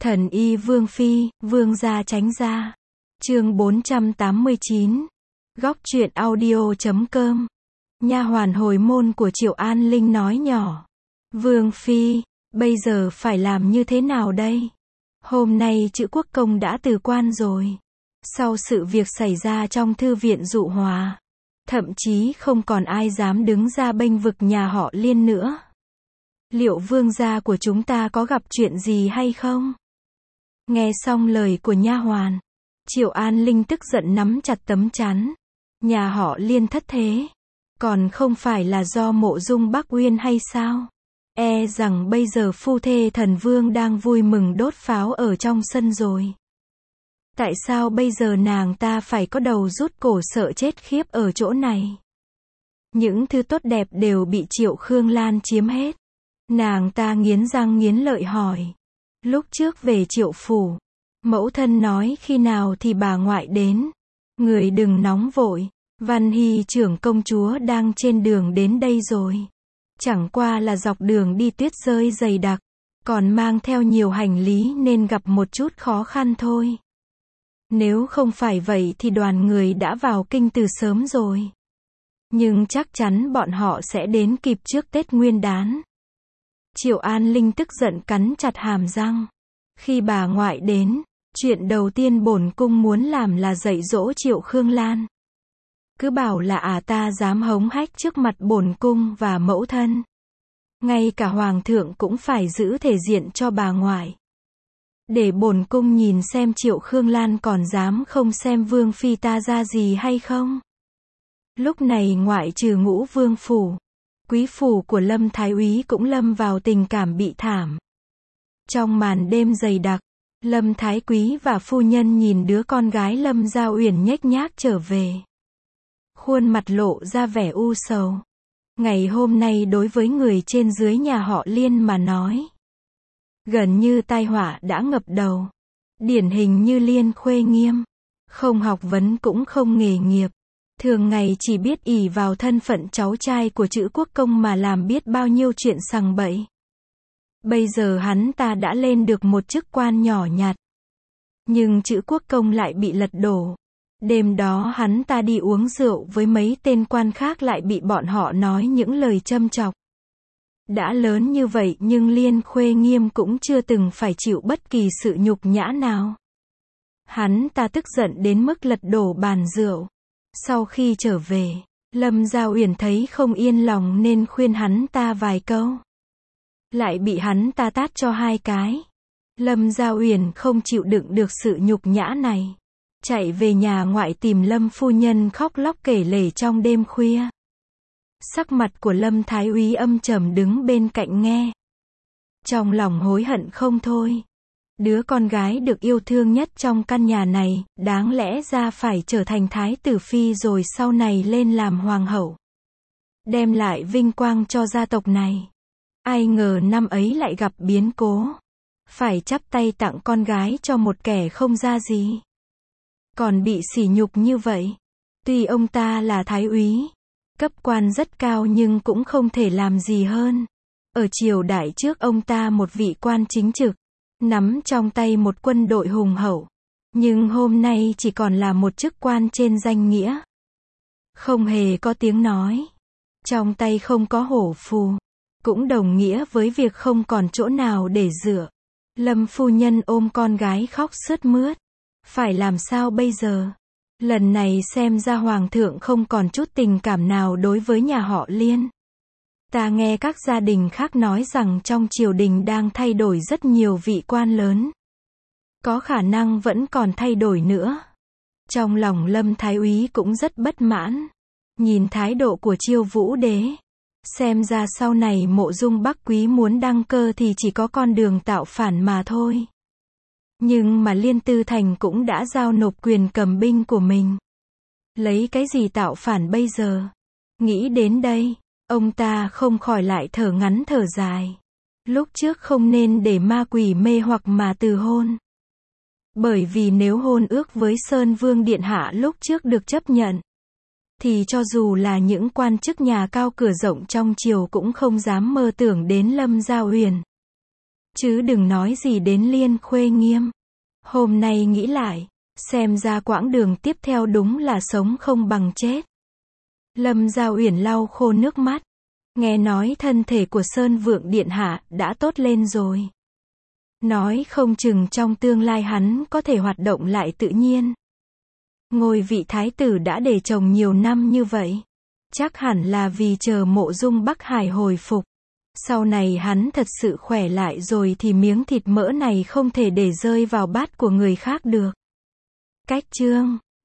Thần y Vương Phi, Vương gia tránh ra. Chương 489. Góc truyện audio.com. Nha hoàn hồi môn của Triệu An Linh nói nhỏ. Vương Phi, bây giờ phải làm như thế nào đây? Hôm nay Chữ Quốc Công đã từ quan rồi. Sau sự việc xảy ra trong thư viện Dụ Hòa, thậm chí không còn ai dám đứng ra bênh vực nhà họ Liên nữa. Liệu vương gia của chúng ta có gặp chuyện gì hay không? Nghe xong lời của nha hoàn, Triệu An Linh tức giận nắm chặt tấm chắn. Nhà họ Liên thất thế, còn không phải là do Mộ Dung Bắc Uyên hay sao? E rằng bây giờ phu thê thần vương đang vui mừng đốt pháo ở trong sân rồi. Tại sao bây giờ nàng ta phải có đầu rút cổ sợ chết khiếp ở chỗ này? Những thứ tốt đẹp đều bị Triệu Khương Lan chiếm hết. Nàng ta nghiến răng nghiến lợi hỏi. Lúc trước về Triệu phủ, mẫu thân nói khi nào thì bà ngoại đến. Người đừng nóng vội, Văn Hy trưởng công chúa đang trên đường đến đây rồi. Chẳng qua là dọc đường đi tuyết rơi dày đặc, còn mang theo nhiều hành lý nên gặp một chút khó khăn thôi. Nếu không phải vậy thì đoàn người đã vào kinh từ sớm rồi. Nhưng chắc chắn bọn họ sẽ đến kịp trước Tết Nguyên Đán. Triệu An Linh tức giận cắn chặt hàm răng. Khi bà ngoại đến, chuyện đầu tiên bổn cung muốn làm là dạy dỗ Triệu Khương Lan. Cứ bảo là ta dám hống hách trước mặt bổn cung và mẫu thân. Ngay cả hoàng thượng cũng phải giữ thể diện cho bà ngoại. Để bổn cung nhìn xem Triệu Khương Lan còn dám không xem vương phi ta ra gì hay không. Lúc này ngoại trừ Ngũ Vương phủ, quý phủ của Lâm Thái Úy cũng lâm vào tình cảm bị thảm. Trong màn đêm dày đặc, Lâm Thái Quý và phu nhân nhìn đứa con gái Lâm Gia Uyển nhếch nhác trở về. Khuôn mặt lộ ra vẻ u sầu. Ngày hôm nay đối với người trên dưới nhà họ Liên mà nói, gần như tai họa đã ngập đầu. Điển hình như Liên Khuê Nghiêm, không học vấn cũng không nghề nghiệp. Thường ngày chỉ biết ỷ vào thân phận cháu trai của Chữ Quốc Công mà làm biết bao nhiêu chuyện sằng bậy. Bây giờ hắn ta đã lên được một chức quan nhỏ nhặt. Nhưng Chữ Quốc Công lại bị lật đổ. Đêm đó hắn ta đi uống rượu với mấy tên quan khác lại bị bọn họ nói những lời châm chọc. Đã lớn như vậy nhưng Liên Khuê Nghiêm cũng chưa từng phải chịu bất kỳ sự nhục nhã nào. Hắn ta tức giận đến mức lật đổ bàn rượu. Sau khi trở về, Lâm Gia Uyển thấy không yên lòng nên khuyên hắn ta vài câu. Lại bị hắn ta tát cho 2 cái. Lâm Gia Uyển không chịu đựng được sự nhục nhã này. Chạy về nhà ngoại tìm Lâm phu nhân khóc lóc kể lể trong đêm khuya. Sắc mặt của Lâm Thái Úy âm trầm đứng bên cạnh nghe. Trong lòng hối hận không thôi. Đứa con gái được yêu thương nhất trong căn nhà này, đáng lẽ ra phải trở thành thái tử phi rồi sau này lên làm hoàng hậu. Đem lại vinh quang cho gia tộc này. Ai ngờ năm ấy lại gặp biến cố. Phải chắp tay tặng con gái cho một kẻ không ra gì. Còn bị sỉ nhục như vậy. Tuy ông ta là thái úy, cấp quan rất cao nhưng cũng không thể làm gì hơn. Ở triều đại trước ông ta một vị quan chính trực, nắm trong tay một quân đội hùng hậu. Nhưng hôm nay chỉ còn là một chức quan trên danh nghĩa. Không hề có tiếng nói. Trong tay không có hổ phù. Cũng đồng nghĩa với việc không còn chỗ nào để dựa. Lâm phu nhân ôm con gái khóc sướt mướt. Phải làm sao bây giờ? Lần này xem ra hoàng thượng không còn chút tình cảm nào đối với nhà họ Liên. Ta nghe các gia đình khác nói rằng trong triều đình đang thay đổi rất nhiều vị quan lớn. Có khả năng vẫn còn thay đổi nữa. Trong lòng Lâm Thái Úy cũng rất bất mãn. Nhìn thái độ của Chiêu Vũ Đế, xem ra sau này Mộ Dung Bắc Quý muốn đăng cơ thì chỉ có con đường tạo phản mà thôi. Nhưng mà Liên Tư Thành cũng đã giao nộp quyền cầm binh của mình. Lấy cái gì tạo phản bây giờ? Nghĩ đến đây, ông ta không khỏi lại thở ngắn thở dài. Lúc trước không nên để ma quỷ mê hoặc mà từ hôn. Bởi vì nếu hôn ước với Sơn Vương Điện Hạ lúc trước được chấp nhận, thì cho dù là những quan chức nhà cao cửa rộng trong triều cũng không dám mơ tưởng đến Lâm Gia Uyển. chứ đừng nói gì đến Liên Khuê Nghiêm. Hôm nay nghĩ lại, xem ra quãng đường tiếp theo đúng là sống không bằng chết. Lâm Giao Uyển lau khô nước mắt. Nghe nói thân thể của Sơn Vượng Điện Hạ đã tốt lên rồi. Nói không chừng trong tương lai hắn có thể hoạt động lại tự nhiên. Ngôi vị thái tử đã để chồng nhiều năm như vậy. Chắc hẳn là vì chờ Mộ Dung Bắc Hải hồi phục. Sau này hắn thật sự khỏe lại rồi thì miếng thịt mỡ này không thể để rơi vào bát của người khác được. Cách chương